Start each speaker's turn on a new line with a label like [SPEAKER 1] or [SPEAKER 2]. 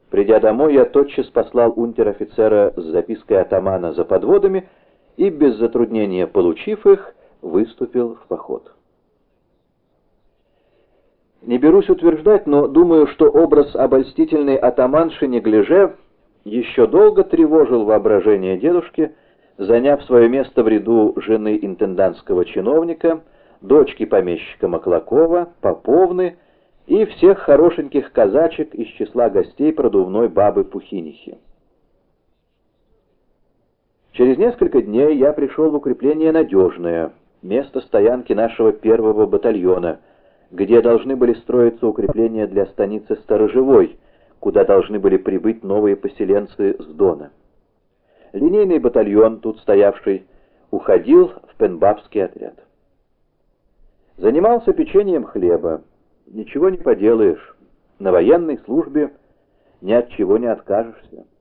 [SPEAKER 1] Придя домой, я тотчас послал унтер-офицера с запиской атамана за подводами и, без затруднения получив их, выступил в поход. Не берусь утверждать, но думаю, что образ обольстительной атаманши Неглиже еще долго тревожил воображение дедушки, заняв свое место в ряду жены интендантского чиновника, дочки помещика Маклакова, Поповны и всех хорошеньких казачек из числа гостей продувной бабы Пухинихи. Через несколько дней я пришел в укрепление Надежное, место стоянки нашего первого батальона, где должны были строиться укрепления для станицы Сторожевой, куда должны были прибыть новые поселенцы с Дона. Линейный батальон, тут стоявший, уходил в пенбабский отряд. Занимался печеньем хлеба. Ничего не поделаешь, на военной службе ни от чего не откажешься.